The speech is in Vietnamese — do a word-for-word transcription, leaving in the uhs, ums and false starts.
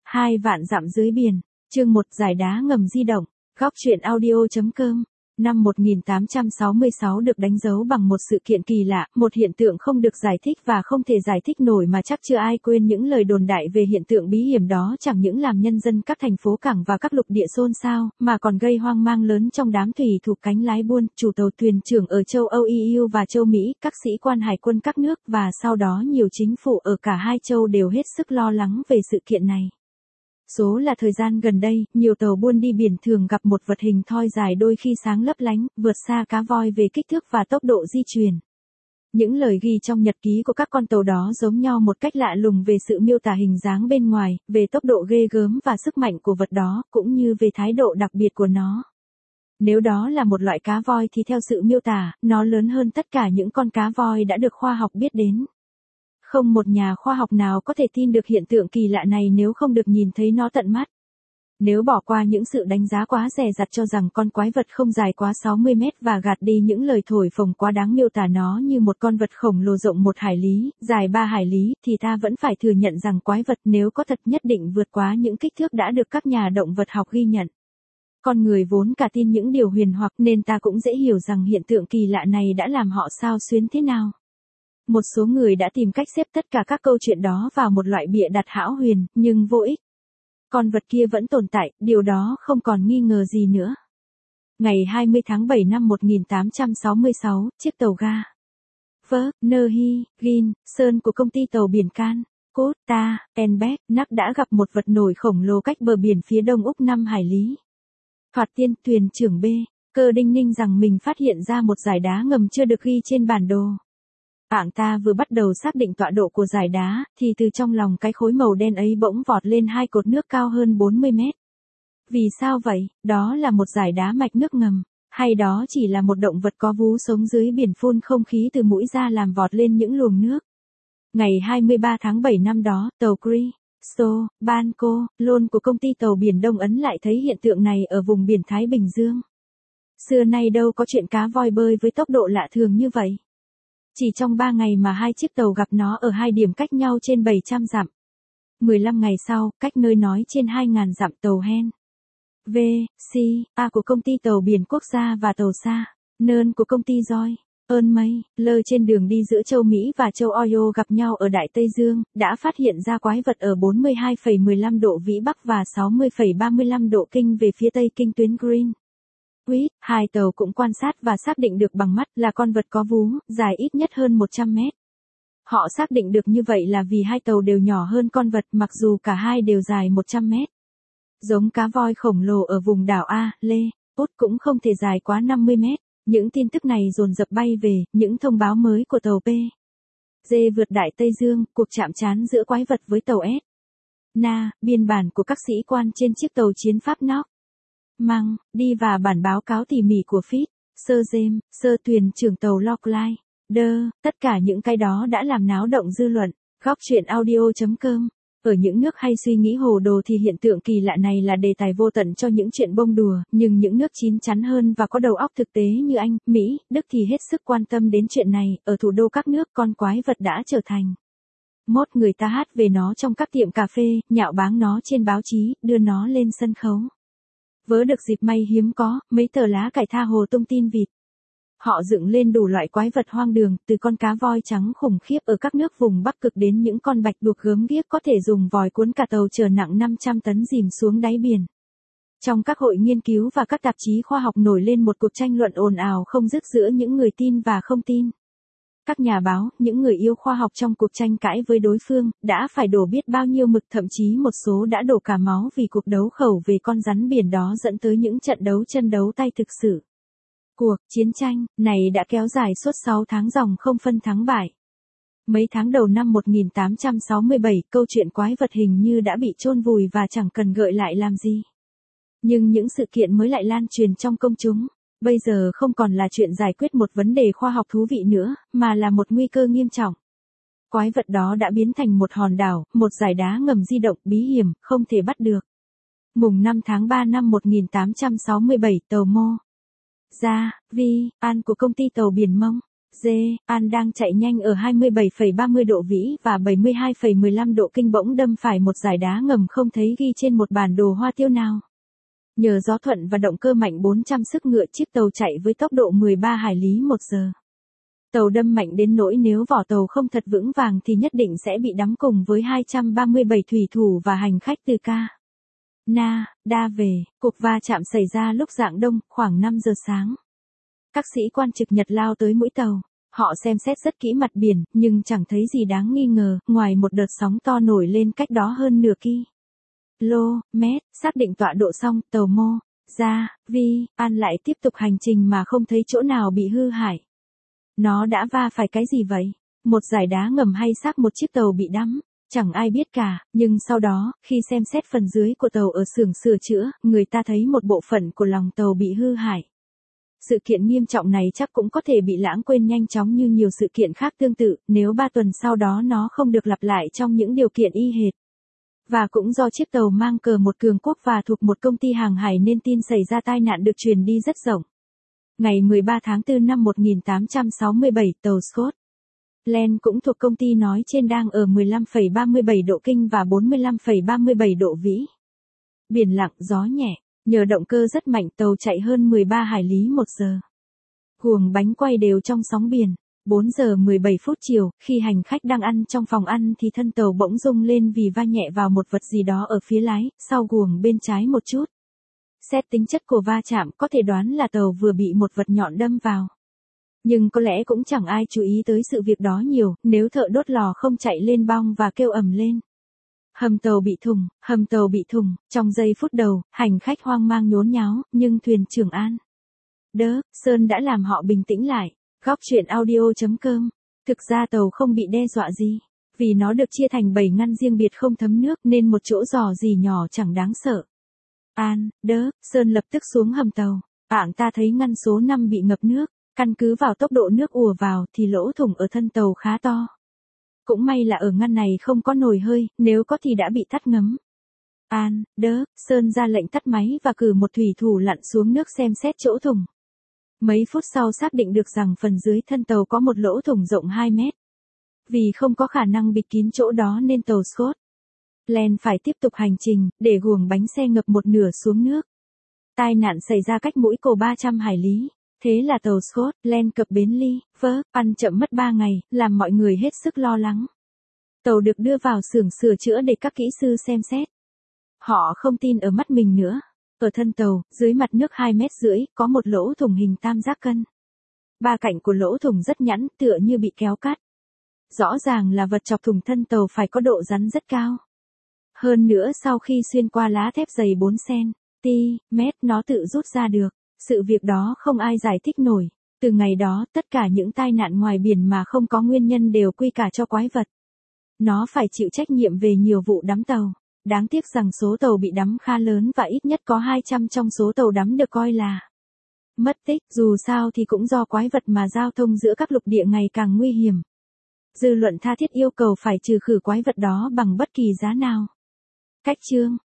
Hai vạn dặm dưới biển. Chương một Giải đá ngầm di động. Góc truyện audio.com. Năm một nghìn tám trăm sáu mươi sáu được đánh dấu bằng một sự kiện kỳ lạ, một hiện tượng không được giải thích và không thể giải thích nổi mà chắc chưa ai quên những lời đồn đại về hiện tượng bí hiểm đó chẳng những làm nhân dân các thành phố cảng và các lục địa xôn xao, mà còn gây hoang mang lớn trong đám thủy thủ cánh lái buôn, chủ tàu thuyền trưởng ở châu Âu e u và châu Mỹ, các sĩ quan hải quân các nước và sau đó nhiều chính phủ ở cả hai châu đều hết sức lo lắng về sự kiện này. Số là thời gian gần đây, nhiều tàu buôn đi biển thường gặp một vật hình thoi dài đôi khi sáng lấp lánh, vượt xa cá voi về kích thước và tốc độ di chuyển. Những lời ghi trong nhật ký của các con tàu đó giống nhau một cách lạ lùng về sự miêu tả hình dáng bên ngoài, về tốc độ ghê gớm và sức mạnh của vật đó, cũng như về thái độ đặc biệt của nó. Nếu đó là một loại cá voi thì theo sự miêu tả, nó lớn hơn tất cả những con cá voi đã được khoa học biết đến. Không một nhà khoa học nào có thể tin được hiện tượng kỳ lạ này nếu không được nhìn thấy nó tận mắt. Nếu bỏ qua những sự đánh giá quá dè dặt cho rằng con quái vật không dài quá sáu mươi mét và gạt đi những lời thổi phồng quá đáng miêu tả nó như một con vật khổng lồ rộng một hải lý, dài ba hải lý, thì ta vẫn phải thừa nhận rằng quái vật nếu có thật nhất định vượt quá những kích thước đã được các nhà động vật học ghi nhận. Con người vốn cả tin những điều huyền hoặc nên ta cũng dễ hiểu rằng hiện tượng kỳ lạ này đã làm họ xao xuyến thế nào. Một số người đã tìm cách xếp tất cả các câu chuyện đó vào một loại bịa đặt hão huyền, nhưng vô ích. Con vật kia vẫn tồn tại, điều đó không còn nghi ngờ gì nữa. Ngày hai mươi tháng bảy năm một nghìn tám trăm sáu mươi sáu, chiếc tàu ga Vơ, Nơ Hi, Gin, Sơn của công ty tàu biển Can, Cốt, Ta, Enbeck, Nắc đã gặp một vật nổi khổng lồ cách bờ biển phía đông Úc năm hải lý. Thoạt tiên, thuyền trưởng B. Cơ đinh ninh rằng mình phát hiện ra một dải đá ngầm chưa được ghi trên bản đồ. Ảng ta vừa bắt đầu xác định tọa độ của dải đá, thì từ trong lòng cái khối màu đen ấy bỗng vọt lên hai cột nước cao hơn bốn mươi mét. Vì sao vậy? Đó là một dải đá mạch nước ngầm, hay đó chỉ là một động vật có vú sống dưới biển phun không khí từ mũi ra làm vọt lên những luồng nước? Ngày hai mươi ba tháng bảy năm đó, tàu Crystal, Banco, Lôn của công ty tàu biển Đông Ấn lại thấy hiện tượng này ở vùng biển Thái Bình Dương. Xưa nay đâu có chuyện cá voi bơi với tốc độ lạ thường như vậy. Chỉ trong ba ngày mà hai chiếc tàu gặp nó ở hai điểm cách nhau trên bảy trăm dặm. mười lăm ngày sau, cách nơi nói trên hai nghìn dặm tàu Hen, V, C, A của công ty tàu biển quốc gia và tàu Sa, Nơn của công ty Joy, Ơn Mây, Lơ trên đường đi giữa châu Mỹ và châu Ohio gặp nhau ở Đại Tây Dương, đã phát hiện ra quái vật ở bốn mươi hai phẩy mười lăm độ vĩ Bắc và sáu mươi phẩy ba mươi lăm độ kinh về phía Tây kinh tuyến Green. Hai tàu cũng quan sát và xác định được bằng mắt là con vật có vú, dài ít nhất hơn một trăm mét. Họ xác định được như vậy là vì hai tàu đều nhỏ hơn con vật mặc dù cả hai đều dài một trăm mét. Giống cá voi khổng lồ ở vùng đảo A, Lê, Út cũng không thể dài quá năm mươi mét. Những tin tức này dồn dập bay về, những thông báo mới của tàu P. D vượt Đại Tây Dương, cuộc chạm trán giữa quái vật với tàu S. Na, biên bản của các sĩ quan trên chiếc tàu chiến Pháp Nóc. Mang, đi và bản báo cáo tỉ mỉ của Fitz, Sir James, Sir thuyền trưởng tàu Lockline, Đơ, tất cả những cái đó đã làm náo động dư luận. Góc truyện audio.com. Ở những nước hay suy nghĩ hồ đồ thì hiện tượng kỳ lạ này là đề tài vô tận cho những chuyện bông đùa, nhưng những nước chín chắn hơn và có đầu óc thực tế như Anh, Mỹ, Đức thì hết sức quan tâm đến chuyện này. Ở thủ đô các nước, con quái vật đã trở thành mốt, người ta hát về nó trong các tiệm cà phê, nhạo báng nó trên báo chí, đưa nó lên sân khấu. Vớ được dịp may hiếm có, mấy tờ lá cải tha hồ tung tin vịt. Họ dựng lên đủ loại quái vật hoang đường, từ con cá voi trắng khủng khiếp ở các nước vùng Bắc Cực đến những con bạch tuộc gớm ghiếc có thể dùng vòi cuốn cả tàu chở nặng năm trăm tấn dìm xuống đáy biển. Trong các hội nghiên cứu và các tạp chí khoa học nổi lên một cuộc tranh luận ồn ào không dứt giữa những người tin và không tin. Các nhà báo, những người yêu khoa học trong cuộc tranh cãi với đối phương, đã phải đổ biết bao nhiêu mực, thậm chí một số đã đổ cả máu vì cuộc đấu khẩu về con rắn biển đó dẫn tới những trận đấu chân đấu tay thực sự. Cuộc chiến tranh này đã kéo dài suốt sáu tháng ròng không phân thắng bại. Mấy tháng đầu năm một nghìn tám trăm sáu mươi bảy, câu chuyện quái vật hình như đã bị chôn vùi và chẳng cần gợi lại làm gì. Nhưng những sự kiện mới lại lan truyền trong công chúng. Bây giờ không còn là chuyện giải quyết một vấn đề khoa học thú vị nữa, mà là một nguy cơ nghiêm trọng. Quái vật đó đã biến thành một hòn đảo, một dải đá ngầm di động bí hiểm, không thể bắt được. Mùng năm tháng ba năm một nghìn tám trăm sáu mươi bảy, tàu Mô Gia, Vi, An của công ty tàu biển Mông D. An đang chạy nhanh ở hai mươi bảy phẩy ba mươi độ vĩ và bảy mươi hai phẩy mười lăm độ kinh bỗng đâm phải một dải đá ngầm không thấy ghi trên một bản đồ hoa tiêu nào. Nhờ gió thuận và động cơ mạnh bốn trăm sức ngựa, chiếc tàu chạy với tốc độ mười ba hải lý một giờ. Tàu đâm mạnh đến nỗi nếu vỏ tàu không thật vững vàng thì nhất định sẽ bị đắm cùng với hai trăm ba mươi bảy thủy thủ và hành khách từ Ca Na Đa về. Cuộc va chạm xảy ra lúc rạng đông, khoảng năm giờ sáng. Các sĩ quan trực Nhật lao tới mũi tàu. Họ xem xét rất kỹ mặt biển, nhưng chẳng thấy gì đáng nghi ngờ, ngoài một đợt sóng to nổi lên cách đó hơn nửa ki lô mét. Xác định tọa độ xong, tàu Mô Ra Vi An lại tiếp tục hành trình mà không thấy chỗ nào bị hư hại. Nó đã va phải cái gì vậy? Một dải đá ngầm hay xác một chiếc tàu bị đắm? Chẳng ai biết cả, nhưng sau đó, khi xem xét phần dưới của tàu ở xưởng sửa chữa, người ta thấy một bộ phận của lòng tàu bị hư hại. Sự kiện nghiêm trọng này chắc cũng có thể bị lãng quên nhanh chóng như nhiều sự kiện khác tương tự, nếu ba tuần sau đó nó không được lặp lại trong những điều kiện y hệt. Và cũng do chiếc tàu mang cờ một cường quốc và thuộc một công ty hàng hải nên tin xảy ra tai nạn được truyền đi rất rộng. Ngày mười ba tháng tư năm một nghìn tám trăm sáu mươi bảy, tàu Scotland cũng thuộc công ty nói trên đang ở mười lăm phẩy ba mươi bảy độ kinh và bốn mươi lăm phẩy ba mươi bảy độ vĩ. Biển lặng, gió nhẹ, nhờ động cơ rất mạnh tàu chạy hơn mười ba hải lý một giờ. Guồng bánh quay đều trong sóng biển. bốn giờ mười bảy phút chiều, khi hành khách đang ăn trong phòng ăn thì thân tàu bỗng rung lên vì va nhẹ vào một vật gì đó ở phía lái, sau guồng bên trái một chút. Xét tính chất của va chạm có thể đoán là tàu vừa bị một vật nhọn đâm vào. Nhưng có lẽ cũng chẳng ai chú ý tới sự việc đó nhiều, nếu thợ đốt lò không chạy lên bong và kêu ầm lên. Hầm tàu bị thủng, hầm tàu bị thủng, trong giây phút đầu, hành khách hoang mang nhốn nháo, nhưng thuyền trưởng An Đớ Sơn đã làm họ bình tĩnh lại. Góc truyện audio chấm com. Thực ra tàu không bị đe dọa gì, vì nó được chia thành bảy ngăn riêng biệt không thấm nước nên một chỗ rò rỉ nhỏ chẳng đáng sợ. An Đớ Sơn lập tức xuống hầm tàu. Ảng ta thấy ngăn số năm bị ngập nước, căn cứ vào tốc độ nước ùa vào thì lỗ thủng ở thân tàu khá to. Cũng may là ở ngăn này không có nồi hơi, nếu có thì đã bị tắt ngấm. An Đớ Sơn ra lệnh tắt máy và cử một thủy thủ lặn xuống nước xem xét chỗ thủng. Mấy phút sau xác định được rằng phần dưới thân tàu có một lỗ thủng rộng hai mét. Vì không có khả năng bịt kín chỗ đó nên tàu Scotland phải tiếp tục hành trình, để guồng bánh xe ngập một nửa xuống nước. Tai nạn xảy ra cách mũi Cồ ba trăm hải lý. Thế là tàu Scotland cập bến Liverpool chậm mất ba ngày, làm mọi người hết sức lo lắng. Tàu được đưa vào xưởng sửa chữa để các kỹ sư xem xét. Họ không tin ở mắt mình nữa. Ở thân tàu, dưới mặt nước hai mét rưỡi, có một lỗ thủng hình tam giác cân. Ba cạnh của lỗ thủng rất nhẵn, tựa như bị kéo cắt. Rõ ràng là vật chọc thủng thân tàu phải có độ rắn rất cao. Hơn nữa sau khi xuyên qua lá thép dày bốn xăng-ti-mét nó tự rút ra được. Sự việc đó không ai giải thích nổi. Từ ngày đó, tất cả những tai nạn ngoài biển mà không có nguyên nhân đều quy cả cho quái vật. Nó phải chịu trách nhiệm về nhiều vụ đắm tàu. Đáng tiếc rằng số tàu bị đắm khá lớn và ít nhất có hai trăm trong số tàu đắm được coi là mất tích. Dù sao thì cũng do quái vật mà giao thông giữa các lục địa ngày càng nguy hiểm. Dư luận tha thiết yêu cầu phải trừ khử quái vật đó bằng bất kỳ giá nào. Cách chương